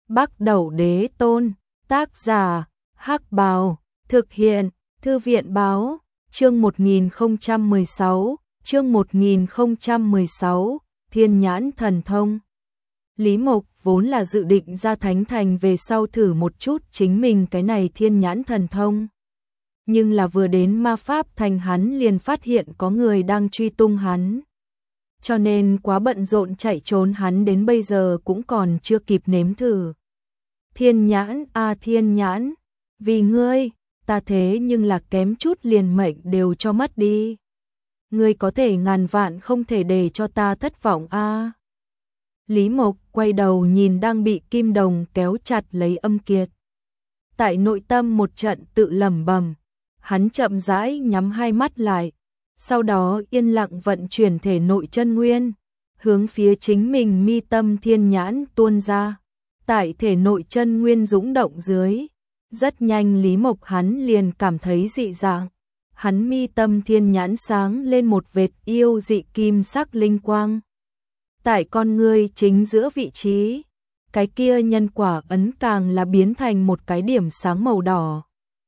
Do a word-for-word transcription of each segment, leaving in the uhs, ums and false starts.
Bắc Đẩu Đế Tôn, tác giả, Hắc Bào, thực hiện, Thư viện Báo, chương một nghìn không trăm mười sáu, chương một nghìn không trăm mười sáu, Thiên Nhãn Thần Thông. Lý Mộc vốn là dự định ra Thánh Thành về sau thử một chút chính mình cái này Thiên Nhãn Thần Thông. Nhưng là vừa đến Ma Pháp Thành hắn liền phát hiện có người đang truy tung hắn. Cho nên quá bận rộn chạy trốn hắn đến bây giờ cũng còn chưa kịp nếm thử. Thiên Nhãn, a Thiên Nhãn, vì ngươi, ta thế nhưng là kém chút liền mệnh đều cho mất đi. Ngươi có thể ngàn vạn không thể để cho ta thất vọng a. Lý Mộc quay đầu nhìn đang bị Kim Đồng kéo chặt lấy Âm Kiệt. Tại nội tâm một trận tự lẩm bẩm, hắn chậm rãi nhắm hai mắt lại, sau đó yên lặng vận chuyển thể nội chân nguyên, hướng phía chính mình mi tâm thiên nhãn tuôn ra. Tại thể nội chân nguyên dũng động dưới, rất nhanh Lý Mộc hắn liền cảm thấy dị dạng. Hắn mi tâm thiên nhãn sáng lên một vệt yêu dị kim sắc linh quang. Tại con ngươi chính giữa vị trí, cái kia nhân quả ấn càng là biến thành một cái điểm sáng màu đỏ.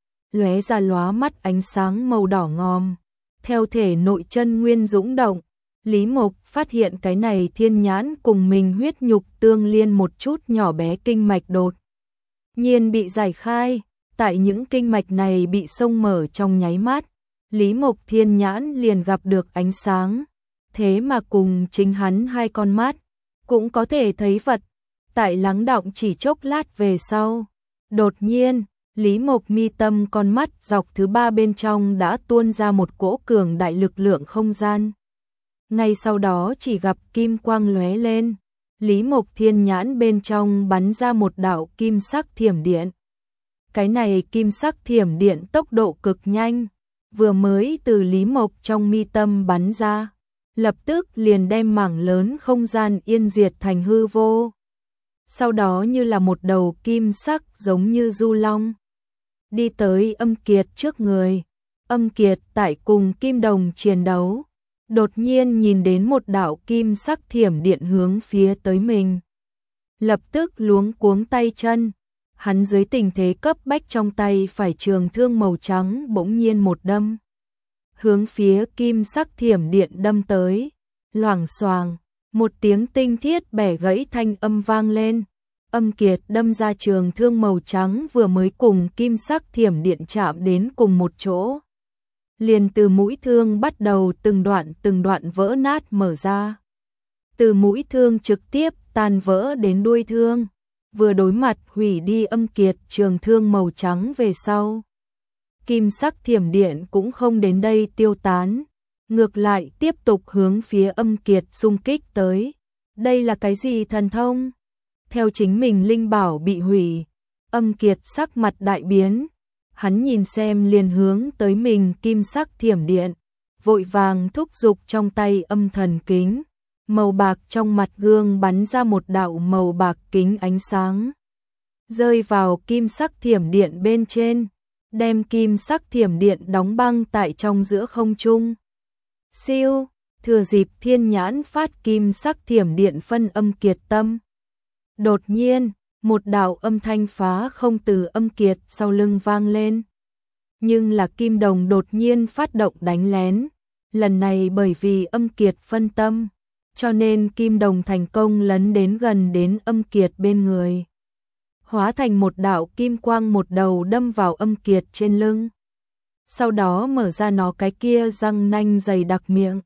Lóe ra lóa mắt ánh sáng màu đỏ ngòm. Theo thể nội chân nguyên dũng động, Lý Mộc phát hiện cái này thiên nhãn cùng mình huyết nhục tương liên một chút nhỏ bé kinh mạch đột nhiên bị giải khai. Tại những kinh mạch này bị xông mở trong nháy mắt, Lý Mộc thiên nhãn liền gặp được ánh sáng. Thế mà cùng chính hắn hai con mắt cũng có thể thấy vật. Tại lắng đọng chỉ chốc lát về sau, đột nhiên Lý Mộc mi tâm con mắt dọc thứ ba bên trong đã tuôn ra một cỗ cường đại lực lượng không gian. Ngay sau đó chỉ gặp kim quang lóe lên, Lý Mộc thiên nhãn bên trong bắn ra một đạo kim sắc thiểm điện. Cái này kim sắc thiểm điện tốc độ cực nhanh, vừa mới từ Lý Mộc trong mi tâm bắn ra, lập tức liền đem mảng lớn không gian yên diệt thành hư vô. Sau đó như là một đầu kim sắc giống như du long, đi tới Âm Kiệt trước người. Âm Kiệt tại cùng Kim Đồng chiến đấu, đột nhiên nhìn đến một đạo kim sắc thiểm điện hướng phía tới mình. Lập tức luống cuống tay chân, hắn dưới tình thế cấp bách trong tay phải trường thương màu trắng bỗng nhiên một đâm. Hướng phía kim sắc thiểm điện đâm tới, loảng xoàng, một tiếng tinh thiết bẻ gãy thanh âm vang lên. Âm Kiệt đâm ra trường thương màu trắng vừa mới cùng kim sắc thiểm điện chạm đến cùng một chỗ, liền từ mũi thương bắt đầu từng đoạn từng đoạn vỡ nát mở ra. Từ mũi thương trực tiếp tan vỡ đến đuôi thương, vừa đối mặt hủy đi Âm Kiệt trường thương màu trắng về sau. Kim sắc thiểm điện cũng không đến đây tiêu tán, ngược lại tiếp tục hướng phía Âm Kiệt xung kích tới. Đây là cái gì thần thông? Theo chính mình linh bảo bị hủy, Âm Kiệt sắc mặt đại biến. Hắn nhìn xem liền hướng tới mình kim sắc thiểm điện, vội vàng thúc giục trong tay âm thần kính. Màu bạc trong mặt gương bắn ra một đạo màu bạc kính ánh sáng, rơi vào kim sắc thiểm điện bên trên, đem kim sắc thiểm điện đóng băng tại trong giữa không trung. Siêu, thừa dịp thiên nhãn phát kim sắc thiểm điện phân Âm Kiệt tâm. Đột nhiên, một đạo âm thanh phá không từ Âm Kiệt sau lưng vang lên. Nhưng là Kim Đồng đột nhiên phát động đánh lén. Lần này bởi vì Âm Kiệt phân tâm, cho nên Kim Đồng thành công lấn đến gần đến Âm Kiệt bên người. Hóa thành một đạo kim quang một đầu đâm vào Âm Kiệt trên lưng. Sau đó mở ra nó cái kia răng nanh dày đặc miệng,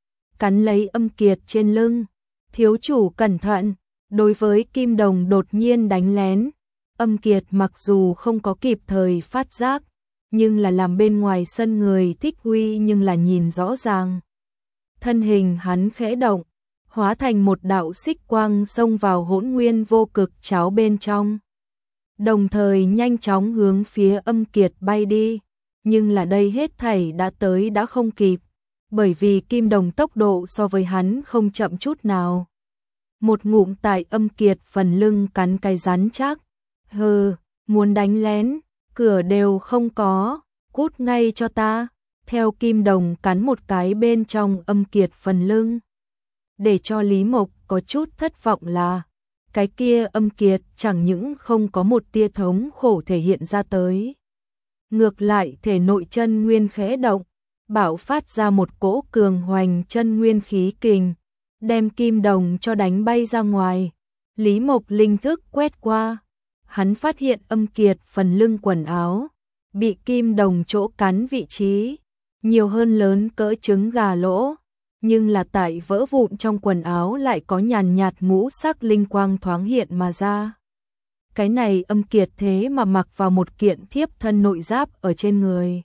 cắn lấy Âm Kiệt trên lưng. Thiếu chủ cẩn thận! Đối với Kim Đồng đột nhiên đánh lén, Âm Kiệt mặc dù không có kịp thời phát giác, nhưng là làm bên ngoài sân người thích huy nhưng là nhìn rõ ràng. Thân hình hắn khẽ động, hóa thành một đạo xích quang xông vào hỗn nguyên vô cực cháo bên trong. Đồng thời nhanh chóng hướng phía Âm Kiệt bay đi, nhưng là đây hết thảy đã tới đã không kịp, bởi vì Kim Đồng tốc độ so với hắn không chậm chút nào. Một ngụm tại Âm Kiệt phần lưng cắn cái rắn chắc. Hừ, muốn đánh lén, cửa đều không có, cút ngay cho ta. Theo Kim Đồng cắn một cái bên trong Âm Kiệt phần lưng. Để cho Lý Mộc có chút thất vọng là, cái kia Âm Kiệt chẳng những không có một tia thống khổ thể hiện ra tới. Ngược lại thể nội chân nguyên khẽ động, bạo phát ra một cỗ cường hoành chân nguyên khí kình, đem kim đồng cho đánh bay ra ngoài. Lý Mộc linh thức quét qua, hắn phát hiện Âm Kiệt phần lưng quần áo bị kim đồng chỗ cắn vị trí nhiều hơn lớn cỡ trứng gà lỗ, nhưng là tại vỡ vụn trong quần áo lại có nhàn nhạt ngũ sắc linh quang thoáng hiện mà ra. Cái này Âm Kiệt thế mà mặc vào một kiện thiếp thân nội giáp ở trên người,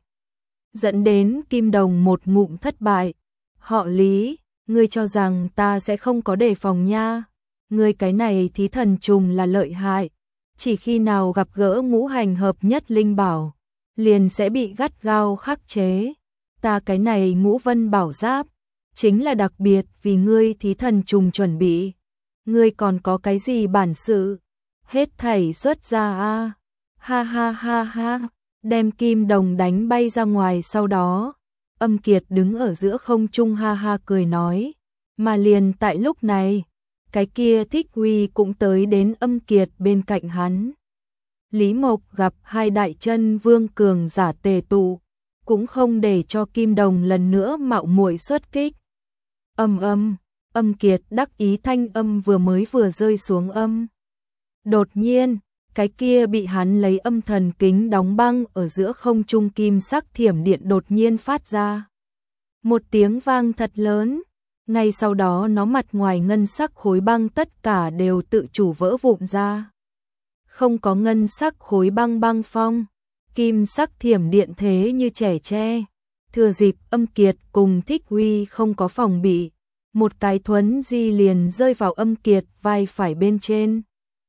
dẫn đến kim đồng một ngụm thất bại. Họ Lý, ngươi cho rằng ta sẽ không có đề phòng nha? Ngươi cái này thí thần trùng là lợi hại, chỉ khi nào gặp gỡ ngũ hành hợp nhất linh bảo, liền sẽ bị gắt gao khắc chế. Ta cái này Ngũ Vân Bảo Giáp chính là đặc biệt vì ngươi thí thần trùng chuẩn bị. Ngươi còn có cái gì bản sự? Hết thảy xuất ra a. Ha ha ha ha, đem kim đồng đánh bay ra ngoài, sau đó Âm Kiệt đứng ở giữa không trung ha ha cười nói. Mà liền tại lúc này, cái kia Thích Huy cũng tới đến Âm Kiệt bên cạnh hắn. Lý Mộc gặp hai đại chân vương cường giả tề tụ, cũng không để cho kim đồng lần nữa mạo muội xuất kích. Âm âm, Âm Kiệt đắc ý thanh âm vừa mới vừa rơi xuống âm. Đột nhiên, cái kia bị hắn lấy âm thần kính đóng băng ở giữa không trung kim sắc thiểm điện đột nhiên phát ra một tiếng vang thật lớn. Ngay sau đó nó mặt ngoài ngân sắc khối băng tất cả đều tự chủ vỡ vụn ra. Không có ngân sắc khối băng băng phong, kim sắc thiểm điện thế như trẻ tre. Thừa dịp Âm Kiệt cùng Thích Huy không có phòng bị, một cái thuấn di liền rơi vào Âm Kiệt vai phải bên trên.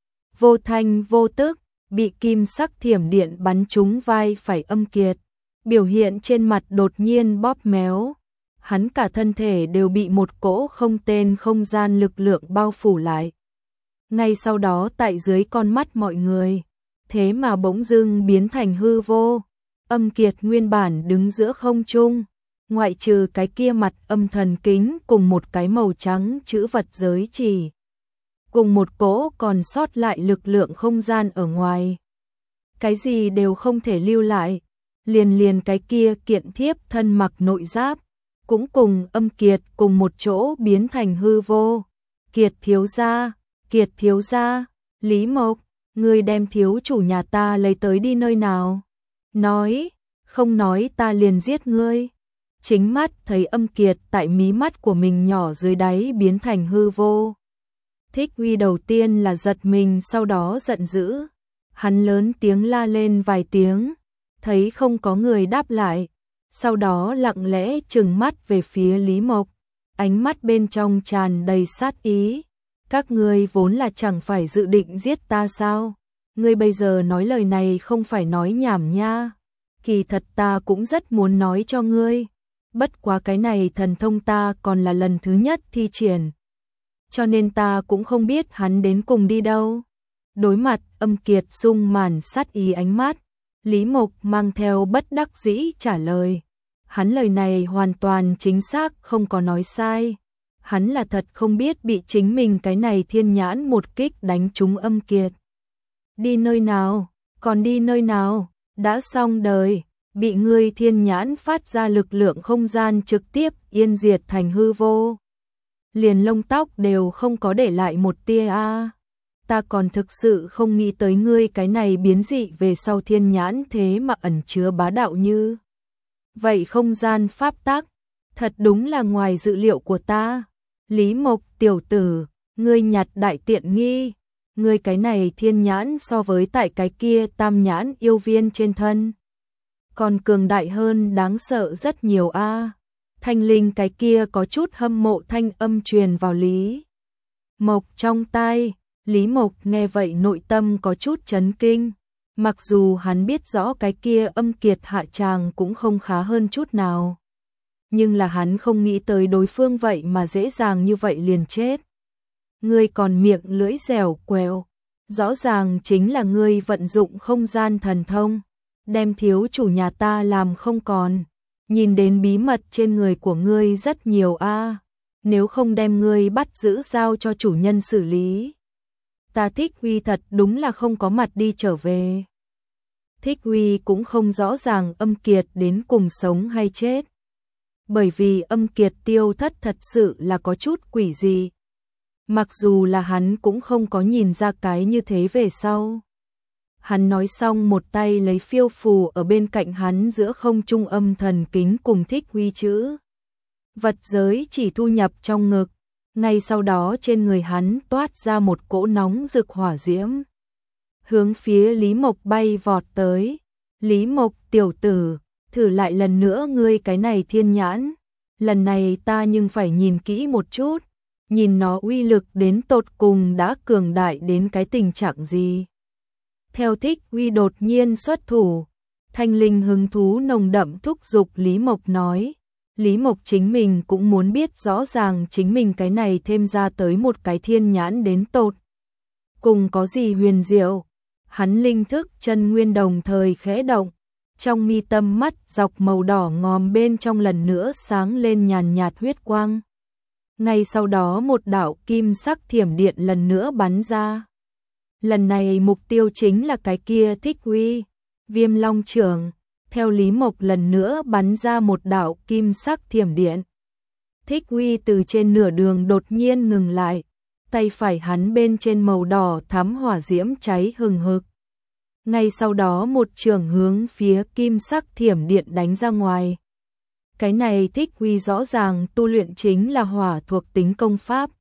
Vô thanh vô tức, bị kim sắc thiểm điện bắn trúng vai phải Âm Kiệt. Biểu hiện trên mặt đột nhiên bóp méo. Hắn cả thân thể đều bị một cỗ không tên không gian lực lượng bao phủ lại. Ngay sau đó tại dưới con mắt mọi người, thế mà bỗng dưng biến thành hư vô. Âm Kiệt nguyên bản đứng giữa không trung, ngoại trừ cái kia mặt âm thần kính cùng một cái màu trắng chữ vật giới chỉ, cùng một cỗ còn sót lại lực lượng không gian ở ngoài. Cái gì đều không thể lưu lại, liền liền cái kia kiện thiếp thân mặc nội giáp, cũng cùng Âm Kiệt cùng một chỗ biến thành hư vô. Kiệt thiếu gia, Kiệt thiếu gia, Lý Mộc, ngươi đem thiếu chủ nhà ta lấy tới đi nơi nào? Nói, không nói ta liền giết ngươi. Chính mắt thấy Âm Kiệt tại mí mắt của mình nhỏ dưới đáy biến thành hư vô. Thích Huy đầu tiên là giật mình, sau đó giận dữ. Hắn lớn tiếng la lên vài tiếng, thấy không có người đáp lại. Sau đó lặng lẽ trừng mắt về phía Lý Mộc, ánh mắt bên trong tràn đầy sát ý. Các ngươi vốn là chẳng phải dự định giết ta sao? Ngươi bây giờ nói lời này không phải nói nhảm nha. Kỳ thật ta cũng rất muốn nói cho ngươi. Bất quá cái này thần thông ta còn là lần thứ nhất thi triển, cho nên ta cũng không biết hắn đến cùng đi đâu. Đối mặt Âm Kiệt sung màn sát ý ánh mắt, Lý Mộc mang theo bất đắc dĩ trả lời. Hắn lời này hoàn toàn chính xác, không có nói sai. Hắn là thật không biết bị chính mình cái này thiên nhãn một kích đánh trúng Âm Kiệt. Đi nơi nào, còn đi nơi nào, đã xong đời, bị ngươi thiên nhãn phát ra lực lượng không gian trực tiếp yên diệt thành hư vô. Liền lông tóc đều không có để lại một tia a. À. Ta còn thực sự không nghĩ tới ngươi cái này biến dị về sau thiên nhãn thế mà ẩn chứa bá đạo như vậy không gian pháp tắc, thật đúng là ngoài dự liệu của ta. Lý Mộc tiểu tử, ngươi nhặt đại tiện nghi, ngươi cái này thiên nhãn so với tại cái kia tam nhãn yêu viên trên thân còn cường đại hơn đáng sợ rất nhiều a. À. Thanh linh cái kia có chút hâm mộ thanh âm truyền vào Lý Mộc trong tai. Lý Mộc nghe vậy nội tâm có chút chấn kinh. Mặc dù hắn biết rõ cái kia Âm Kiệt hạ tràng cũng không khá hơn chút nào, nhưng là hắn không nghĩ tới đối phương vậy mà dễ dàng như vậy liền chết. Ngươi còn miệng lưỡi dẻo quẹo, rõ ràng chính là ngươi vận dụng không gian thần thông, đem thiếu chủ nhà ta làm không còn. Nhìn đến bí mật trên người của ngươi rất nhiều a, à. Nếu không đem ngươi bắt giữ giao cho chủ nhân xử lý, ta Thích Huy thật đúng là không có mặt đi trở về. Thích Huy cũng không rõ ràng Âm Kiệt đến cùng sống hay chết. Bởi vì Âm Kiệt tiêu thất thật sự là có chút quỷ dị. Mặc dù là hắn cũng không có nhìn ra cái như thế về sau. Hắn nói xong một tay lấy phiêu phù ở bên cạnh hắn giữa không trung âm thần kính cùng Thích Huy chữ. Vật giới chỉ thu nhập trong ngực. Ngay sau đó trên người hắn toát ra một cỗ nóng rực hỏa diễm. Hướng phía Lý Mộc bay vọt tới. Lý Mộc tiểu tử, thử lại lần nữa ngươi cái này thiên nhãn. Lần này ta nhưng phải nhìn kỹ một chút. Nhìn nó uy lực đến tột cùng đã cường đại đến cái tình trạng gì. Theo Thích Huy đột nhiên xuất thủ. Thanh linh hứng thú nồng đậm thúc giục Lý Mộc nói. Lý Mộc chính mình cũng muốn biết rõ ràng chính mình cái này thêm ra tới một cái thiên nhãn đến tột. Cùng có gì huyền diệu. Hắn linh thức chân nguyên đồng thời khẽ động. Trong mi tâm mắt dọc màu đỏ ngòm bên trong lần nữa sáng lên nhàn nhạt huyết quang. Ngay sau đó một đạo kim sắc thiểm điện lần nữa bắn ra. Lần này mục tiêu chính là cái kia Thích Huy. Viêm Long Chưởng. Theo Lý Mộc lần nữa bắn ra một đạo kim sắc thiểm điện. Thích Huy từ trên nửa đường đột nhiên ngừng lại. Tay phải hắn bên trên màu đỏ thắm hỏa diễm cháy hừng hực. Ngay sau đó một trường hướng phía kim sắc thiểm điện đánh ra ngoài. Cái này Thích Huy rõ ràng tu luyện chính là hỏa thuộc tính công pháp.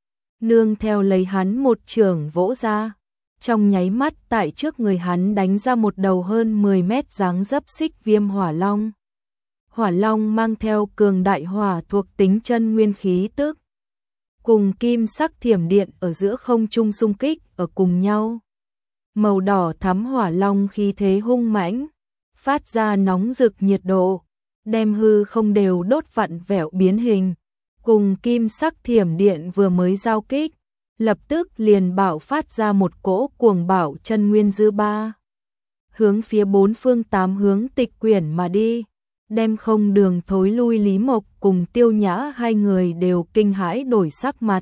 Nương theo lấy hắn một trường vỗ ra. Trong nháy mắt tại trước người hắn đánh ra một đầu hơn mười mét dáng dấp xích viêm hỏa long. Hỏa long mang theo cường đại hỏa thuộc tính chân nguyên khí tức. Cùng kim sắc thiểm điện ở giữa không trung xung kích ở cùng nhau. Màu đỏ thắm hỏa long khí thế hung mãnh, phát ra nóng rực nhiệt độ, đem hư không đều đốt vặn vẹo biến hình. Cùng kim sắc thiểm điện vừa mới giao kích, lập tức liền bạo phát ra một cỗ cuồng bạo chân nguyên dư ba. Hướng phía bốn phương tám hướng tịch quyển mà đi, đem không đường thối lui. Lý Mộc cùng Tiêu Nhã hai người đều kinh hãi đổi sắc mặt.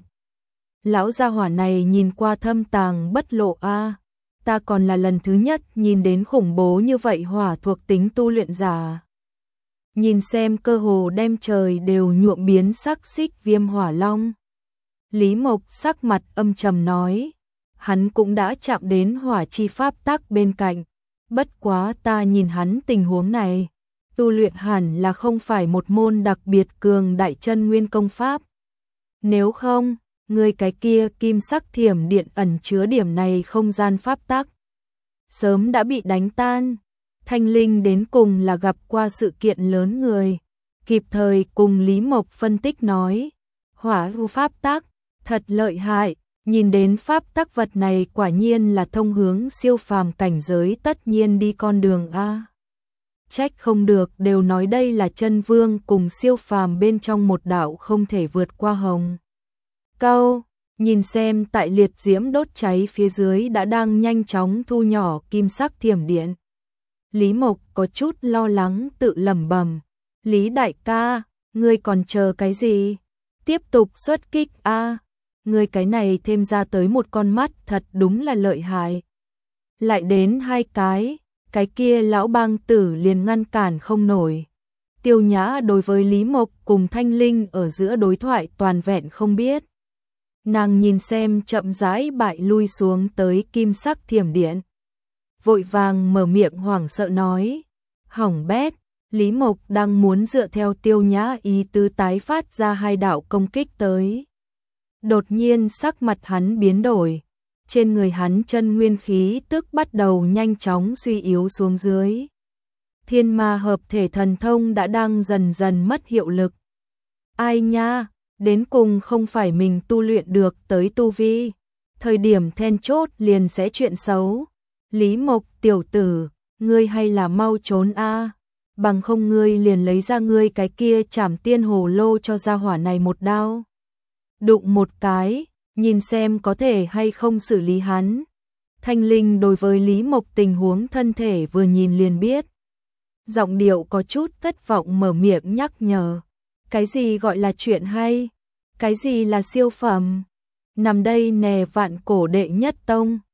Lão gia hỏa này nhìn qua thâm tàng bất lộ a, ta còn là lần thứ nhất nhìn đến khủng bố như vậy hỏa thuộc tính tu luyện giả. Nhìn xem cơ hồ đem trời đều nhuộm biến sắc xích viêm hỏa long. Lý Mộc sắc mặt âm trầm nói, hắn cũng đã chạm đến hỏa chi pháp tắc bên cạnh, bất quá ta nhìn hắn tình huống này, tu luyện hẳn là không phải một môn đặc biệt cường đại chân nguyên công pháp. Nếu không, người cái kia kim sắc thiểm điện ẩn chứa điểm này không gian pháp tắc, sớm đã bị đánh tan. Thanh linh đến cùng là gặp qua sự kiện lớn người, kịp thời cùng Lý Mộc phân tích nói, hỏa ru pháp tắc, thật lợi hại, nhìn đến pháp tắc vật này quả nhiên là thông hướng siêu phàm cảnh giới tất nhiên đi con đường a. Trách không được đều nói đây là chân vương cùng siêu phàm bên trong một đạo không thể vượt qua hồng câu. Nhìn xem tại liệt diễm đốt cháy phía dưới đã đang nhanh chóng thu nhỏ kim sắc thiểm điện. Lý Mộc có chút lo lắng tự lẩm bẩm, Lý đại ca, ngươi còn chờ cái gì? Tiếp tục xuất kích a, ngươi cái này thêm ra tới một con mắt thật đúng là lợi hại. Lại đến hai cái, cái kia lão bang tử liền ngăn cản không nổi. Tiêu Nhã đối với Lý Mộc cùng Thanh Linh ở giữa đối thoại toàn vẹn không biết. Nàng nhìn xem chậm rãi bại lui xuống tới kim sắc thiểm điện. Vội vàng mở miệng hoảng sợ nói, hỏng bét, Lý Mộc đang muốn dựa theo Tiêu Nhã ý tứ tái phát ra hai đạo công kích tới. Đột nhiên sắc mặt hắn biến đổi, trên người hắn chân nguyên khí tức bắt đầu nhanh chóng suy yếu xuống dưới. Thiên ma hợp thể thần thông đã đang dần dần mất hiệu lực. Ai nha, đến cùng không phải mình tu luyện được tới tu vi, thời điểm then chốt liền sẽ chuyện xấu. Lý Mộc tiểu tử, ngươi hay là mau trốn a, bằng không ngươi liền lấy ra ngươi cái kia Trảm Tiên Hồ Lô cho gia hỏa này một đao. Đụng một cái, nhìn xem có thể hay không xử lý hắn. Thanh Linh đối với Lý Mộc tình huống thân thể vừa nhìn liền biết. Giọng điệu có chút thất vọng mở miệng nhắc nhở. Cái gì gọi là chuyện hay? Cái gì là siêu phẩm? nằm đây nè vạn cổ đệ nhất tông.